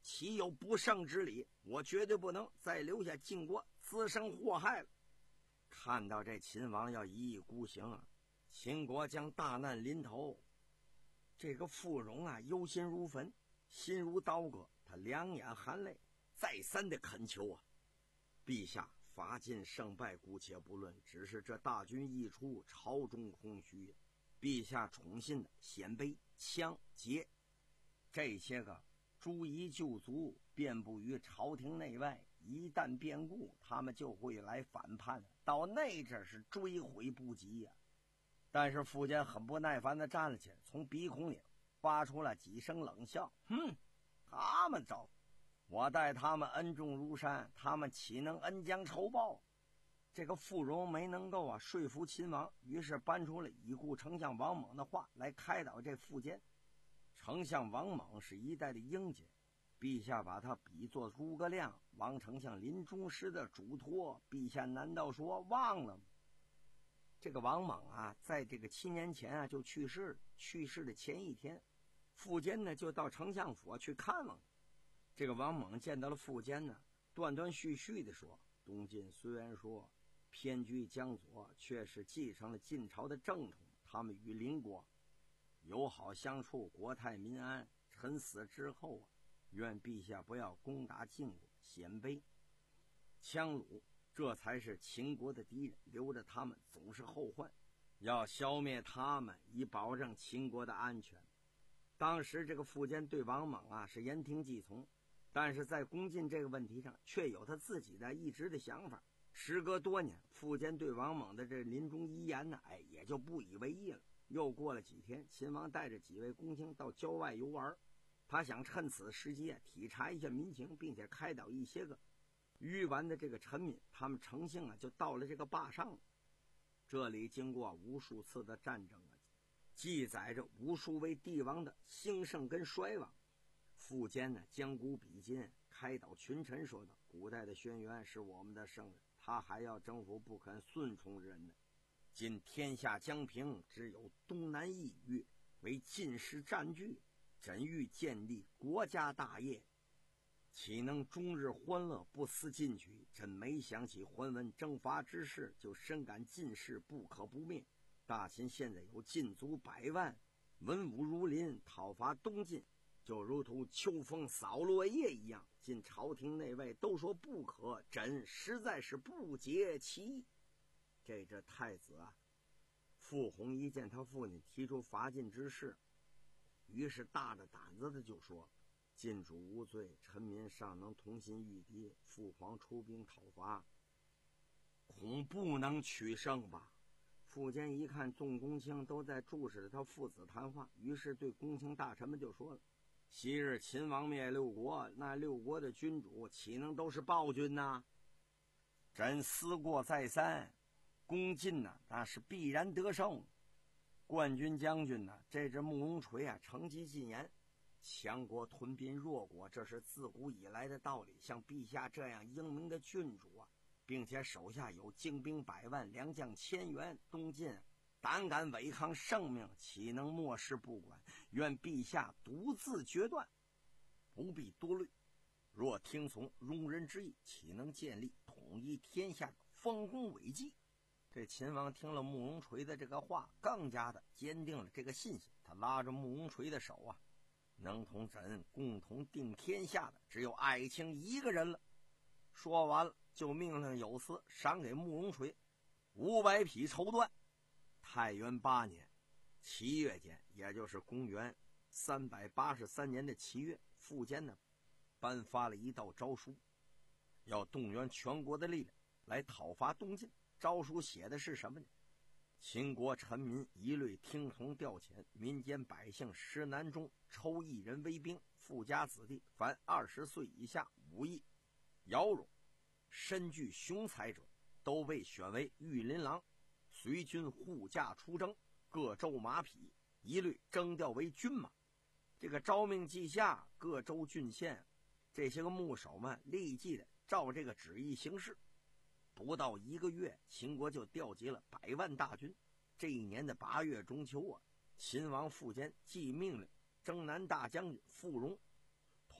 岂有不胜之理？我绝对不能再留下晋国滋生祸害了。看到这秦王要一意孤行啊，秦国将大难临头，这个傅荣啊忧心如焚，心如刀割，他两眼含泪，再三的恳求啊，陛下，伐晋胜败姑且不论，只是这大军一出，朝中空虚，陛下宠信的鲜卑、羌、羯这些个诸夷旧族遍布于朝廷内外，一旦变故，他们就会来反叛，到那阵是追悔不及呀、啊。但是苻坚很不耐烦地站了起来，从鼻孔里发出了几声冷笑：“哼，他们招，我待他们恩重如山，他们岂能恩将仇报？”这个傅荣没能够啊说服秦王，于是搬出了已故丞相王猛的话来开导这苻坚。丞相王猛是一代的英杰，陛下把他比作诸葛亮，王丞相临终时的嘱托，陛下难道说忘了吗？这个王猛啊，在这个七年前啊就去世了。去世的前一天，苻坚呢就到丞相府去看望。这个王猛见到了苻坚呢，断断续续地说：“东晋虽然说偏居江左，却是继承了晋朝的正统，他们与邻国友好相处，国泰民安。臣死之后啊，愿陛下不要攻打晋国、鲜卑、羌虏。”这才是秦国的敌人，留着他们总是后患，要消灭他们，以保证秦国的安全。当时这个苻坚对王猛啊是言听计从，但是在攻晋这个问题上却有他自己的一直的想法。时隔多年，苻坚对王猛的这临终遗言呢，哎，也就不以为意了。又过了几天，秦王带着几位公卿到郊外游玩，他想趁此时机啊体察一下民情，并且开导一些个愚顽的这个臣民，他们诚信啊就到了这个坝上。这里经过无数次的战争啊，记载着无数位帝王的兴盛跟衰亡。苻坚呢将古比今，开导群臣说道：“古代的轩辕是我们的圣人，他还要征服不肯顺从之人呢。今天下将平，只有东南一隅为晋师占据，朕欲建立国家大业，岂能终日欢乐，不思进取？朕没想起桓温征伐之事，就深感晋室不可不灭。大秦现在有晋族百万，文武如林，讨伐东晋就如同秋风扫落叶一样，晋朝廷内外都说不可，朕实在是不解其意。”这这太子啊，傅弘一见他父亲提出伐晋之事，于是大着胆子的就说：“晋主无罪，臣民尚能同心御敌，父皇出兵讨伐，恐不能取胜吧？”苻坚一看众公卿都在注视着他父子谈话，于是对公卿大臣们就说了：“昔日秦王灭六国，那六国的君主岂能都是暴君呢？朕思过再三，攻晋呢，那是必然得胜。冠军将军呢，这支慕容垂啊，成绩尽言。强国屯并弱国，这是自古以来的道理。像陛下这样英明的君主啊，并且手下有精兵百万，良将千员，东晋胆敢违抗圣命，岂能漠视不管？愿陛下独自决断，不必多虑。若听从容人之意，岂能建立统一天下的丰功伟绩？”这秦王听了慕容垂的这个话，更加的坚定了这个信心。他拉着慕容垂的手啊，能同朕共同定天下的只有爱卿一个人了。说完了，就命令有司赏给慕容垂五百匹绸缎。太元八年七月间，也就是公元三百八十三年的七月，苻坚呢颁发了一道诏书，要动员全国的力量来讨伐东晋。诏书写的是什么呢？秦国臣民一律听从调遣，民间百姓十男中抽一人为兵，富家子弟凡二十岁以下武艺摇勇身具雄才者，都被选为御林郎，随军护驾出征，各州马匹一律征调为军马。这个诏命记下，各州郡县这些个牧首们立即的照这个旨意行事。不到一个月，秦国就调集了百万大军。这一年的八月中秋啊，秦王苻坚既命令征南大将军傅荣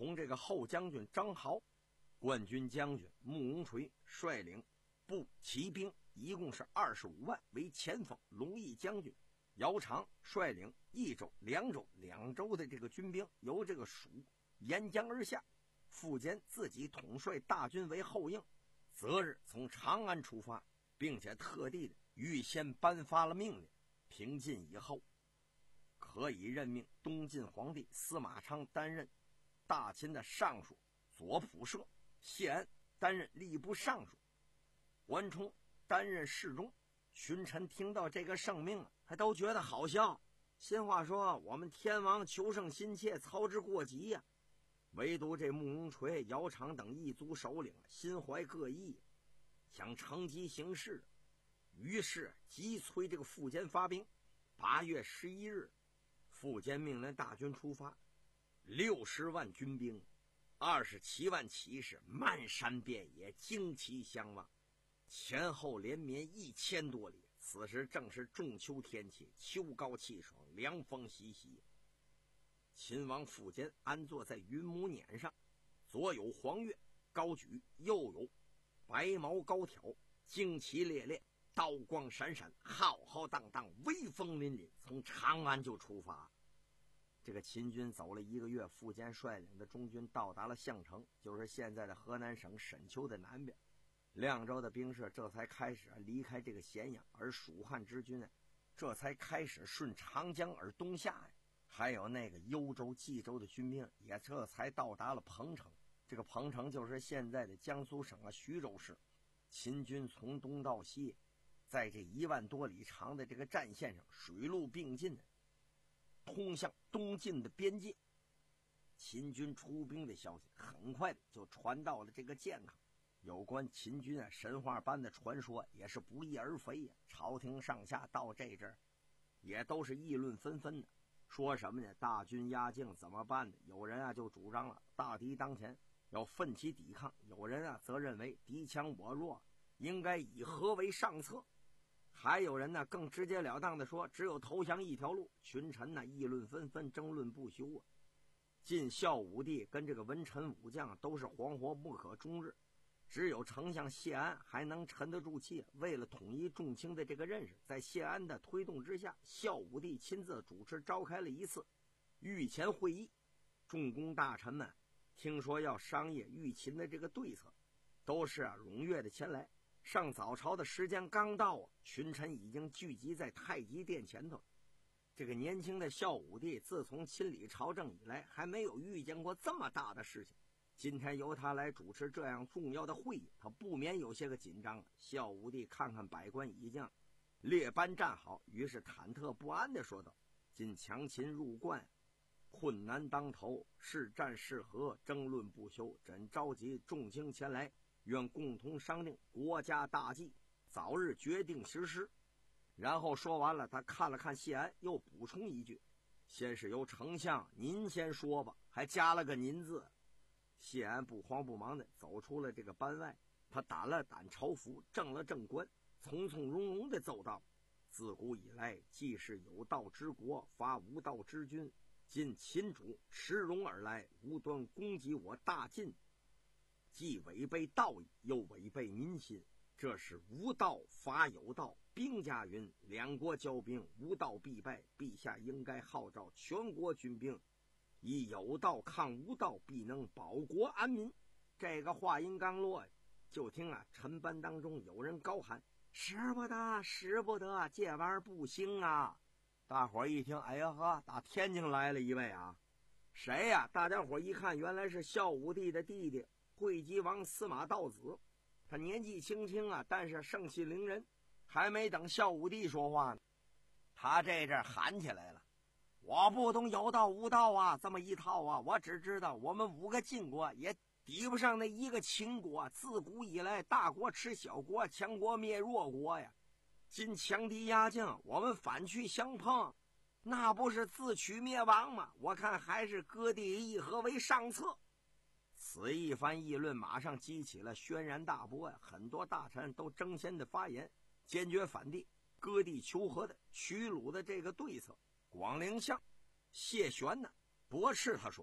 同这个后将军张豪、冠军将军穆永垂率领步骑兵一共是二十五万为前锋，龙翼将军姚长率领一州、凉州两州的这个军兵由这个蜀沿江而下，苻坚自己统帅大军为后应，择日从长安出发，并且特地的预先颁发了命令，平晋以后可以任命东晋皇帝司马昌担任大秦的尚书左仆射，谢安担任吏部尚书，桓冲担任侍中。群臣听到这个圣命啊，还都觉得好笑。新话说，我们天王求胜心切，操之过急呀、啊。唯独这穆永垂、姚长等一族首领心怀各异，想乘机行事，于是急催这个苻坚发兵。八月十一日，苻坚命令大军出发，六十万军兵，二十七万骑士，漫山遍野，旌旗相望，前后连绵一千多里。此时正是仲秋天气，秋高气爽，凉风习习。秦王苻坚安坐在云母辇上，左有黄钺高举，右有白毛高挑，旌旗猎猎，刀光闪闪，浩浩荡荡，威风凛凛，从长安就出发。这个秦军走了一个月，苻坚率领的中军到达了项城，就是现在的河南省沈丘的南边。凉州的兵士这才开始离开这个咸阳，而蜀汉之军这才开始顺长江而东下呀。还有那个幽州、冀州的军兵也这才到达了彭城。这个彭城就是现在的江苏省啊徐州市。秦军从东到西，在这一万多里长的这个战线上水陆并进的通向东晋的边界。秦军出兵的消息很快的就传到了这个建康。有关秦军啊神话般的传说也是不翼而飞呀、啊，朝廷上下到这阵儿也都是议论纷纷的，说什么呢？大军压境怎么办呢？有人啊就主张了大敌当前要奋起抵抗，有人啊则认为敌强我弱，应该以和为上策，还有人呢更直截了当的说只有投降一条路。群臣呢议论纷纷，争论不休啊。晋孝武帝跟这个文臣武将都是惶惶不可终日，只有丞相谢安还能沉得住气。为了统一众卿的这个认识，在谢安的推动之下，孝武帝亲自主持召开了一次御前会议。众公大臣们听说要商议御秦的这个对策，都是啊踊跃的前来。上早朝的时间刚到啊，群臣已经聚集在太极殿前头。这个年轻的孝武帝自从亲理朝政以来，还没有遇见过这么大的事情。今天由他来主持这样重要的会议，他不免有些个紧张。孝武帝看看百官仪将列班站好，于是忐忑不安地说道：今强秦入关，困难当头，是战是和，争论不休，朕召集众卿前来，愿共同商定国家大计，早日决定实施。然后说完了，他看了看谢安，又补充一句：先是由丞相您先说吧，还加了个您字。谢安不慌不忙地走出了这个班外，他掸了掸朝服，正了正冠，从从容容地奏道：自古以来，既是有道之国，伐无道之君。今秦主持戎而来，无端攻击我大晋，既违背道义，又违背民心，这是无道伐有道。兵家云：两国交兵，无道必败。陛下应该号召全国军兵，以有道抗无道，必能保国安民。这个话音刚落，就听啊臣班当中有人高喊：使不得，使不得，这玩意儿不行啊！大伙儿一听，哎呀呵，打天津来了一位啊！谁呀、啊？大家伙儿一看，原来是孝武帝的弟弟会稽王司马道子。他年纪轻轻啊，但是盛气凌人。还没等孝武帝说话呢，他这阵喊起来了：我不懂有道无道啊，这么一套啊！我只知道我们五个晋国也抵不上那一个秦国。自古以来，大国吃小国，强国灭弱国呀。今强敌压境，我们反去相碰，那不是自取灭亡吗？我看还是割地议和为上策。此一番议论马上激起了轩然大波呀，很多大臣都争先的发言，坚决反对割地求和的取虏的这个对策。广陵相谢玄呢驳斥他说：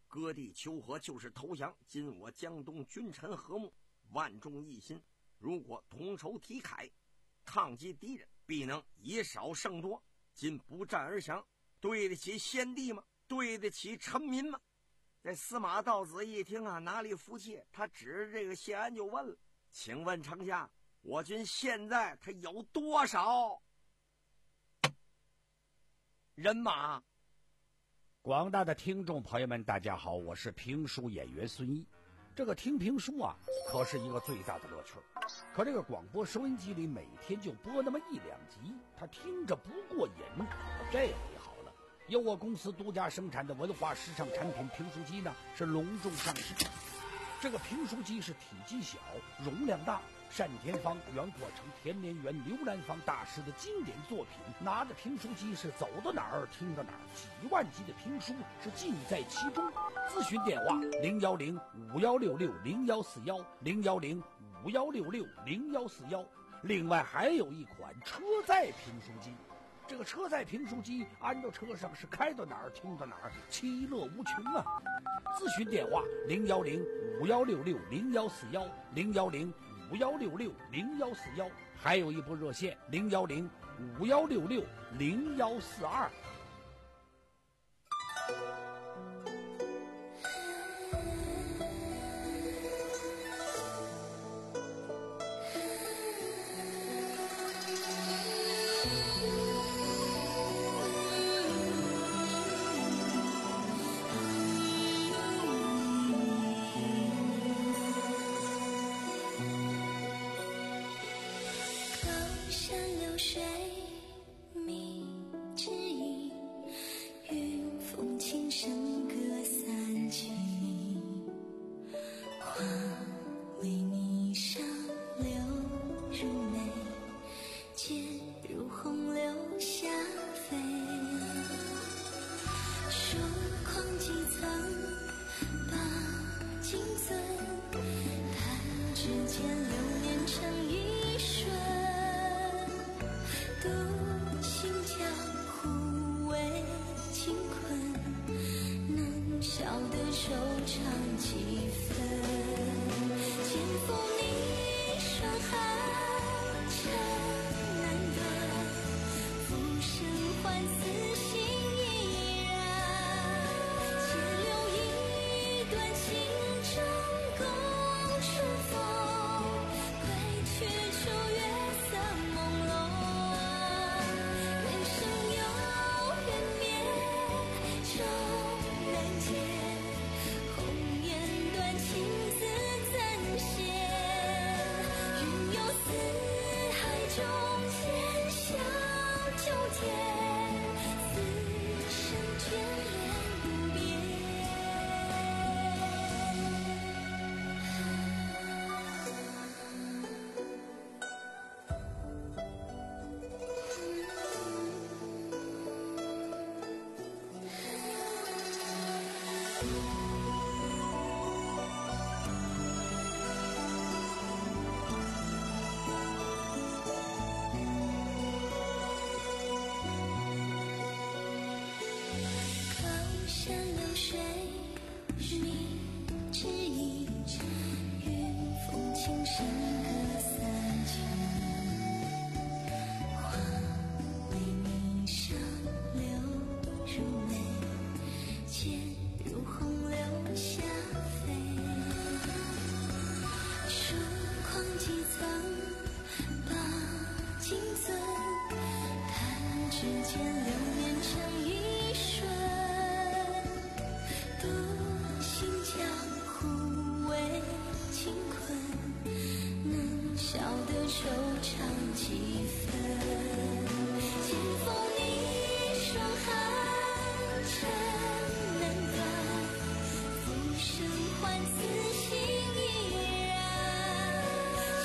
割地求和就是投降。今我江东君臣和睦，万众一心，如果同仇敌忾，抗击敌人，必能以少胜多。今不战而降，对得起先帝吗？对得起臣民吗？这司马道子一听啊，哪里服气？他指着这个谢安就问了：请问丞相，我军现在他有多少人马？ 广大的听众朋友们，大家好，我是评书演员孙一。这个听评书啊，可是一个最大的乐趣。可这个广播收音机里每天就播那么一两集，他听着不过瘾。这回好了，由我公司独家生产的文化时尚产品评书机呢，是隆重上市。这个评书机是体积小，容量大，单田芳、袁阔成、田连元、刘兰芳大师的经典作品。拿着评书机是走到哪儿听到哪儿，几万集的评书是尽在其中。咨询电话零幺零五幺六六零幺四幺零幺零五幺六六零幺四幺。另外还有一款车载评书机，这个车载评书机安到车上是开到哪儿听到哪儿，其乐无穷啊！咨询电话零幺零五幺六六零幺四幺零幺零五幺六六零幺四幺，还有一部热线零幺零五幺六六零幺四二。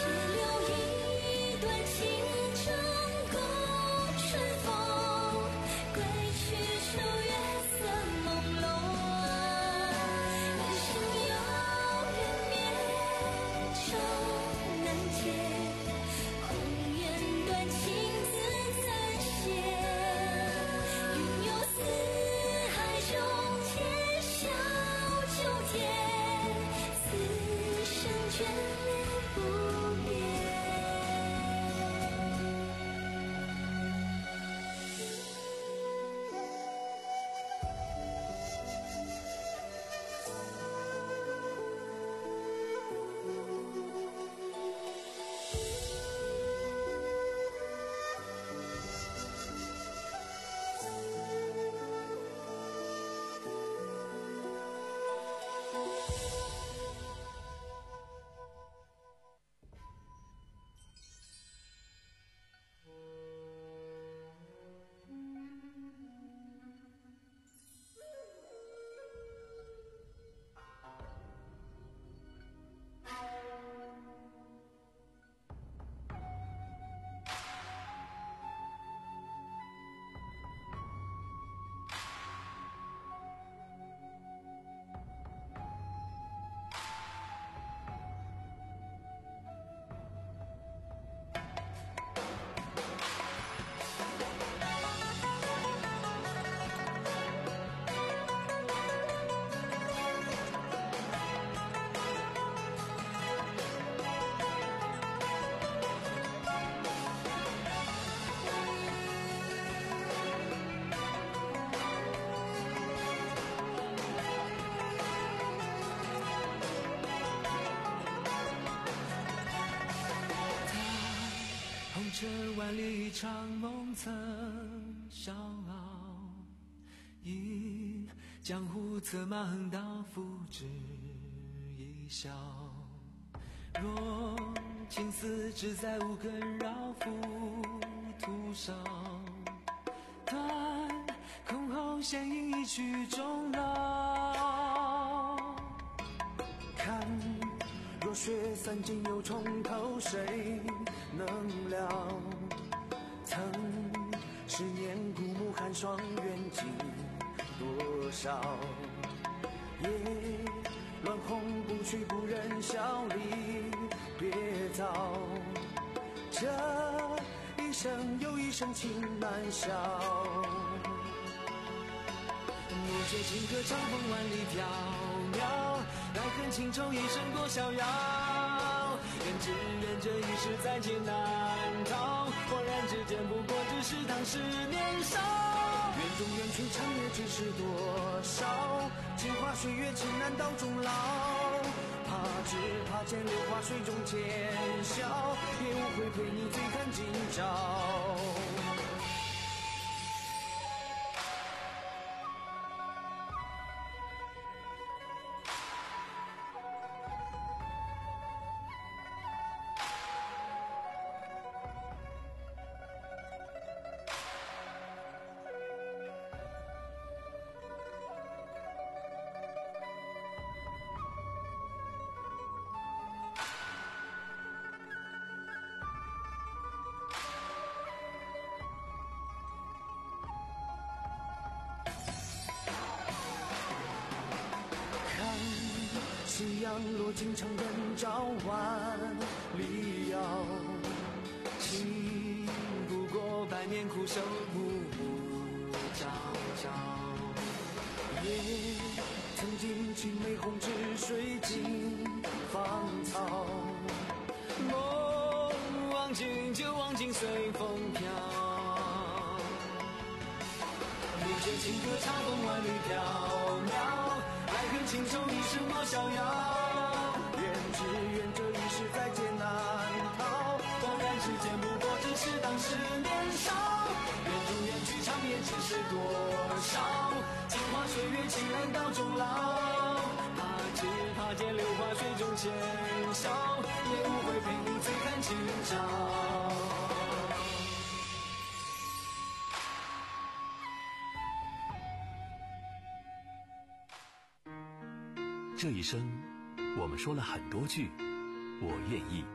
春风， 这万里长梦曾笑傲，忆江湖策马横刀，付之一笑。若情丝只在无根绕，浮屠烧。断空后闲影一曲终老。看若雪散尽又重头，谁能了？曾十年古木寒霜，缘尽多少？夜乱红不去，不忍笑，离别早。这一生又一生情难消。我借情歌长风万里迢迢，奈恨情仇一生多逍遥。愿只愿这一世再劫难逃，恍然之间不过只是当时年少。愿中愿去长夜只是多少，镜花水月情难到终老。怕只怕见柳花水中见笑，也无悔陪你醉看今朝。夕阳落尽长灯照，万里遥。情不过百年苦守，暮暮朝朝。夜曾经青梅红纸，水尽芳草。梦忘尽就忘尽随风飘。不见情歌长风万里迢迢，爱恨情仇一生多逍遥。愿只愿这一世再劫难逃，恍然之间不过只是当时年少。愿中愿去长夜只是多少，镜花水月情难到终老。怕只怕见柳花水中见笑，也无悔陪你醉看今朝。 这一生，我们说了很多句“我愿意”。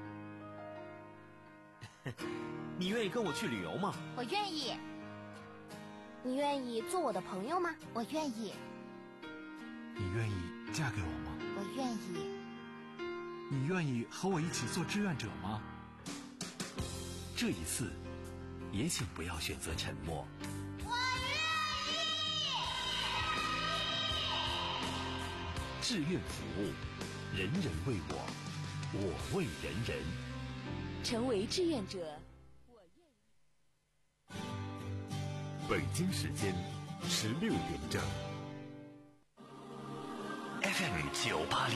你愿意跟我去旅游吗？ 我愿意。你愿意做我的朋友吗？我愿意。 你愿意嫁给我吗？ 我愿意。 你愿意和我一起做志愿者吗？ 这一次，也请不要选择沉默。 我愿意。 志愿服务，人人为我，我为人人。 成为志愿者，我愿意。 北京时间十六点整。 F M 九八六。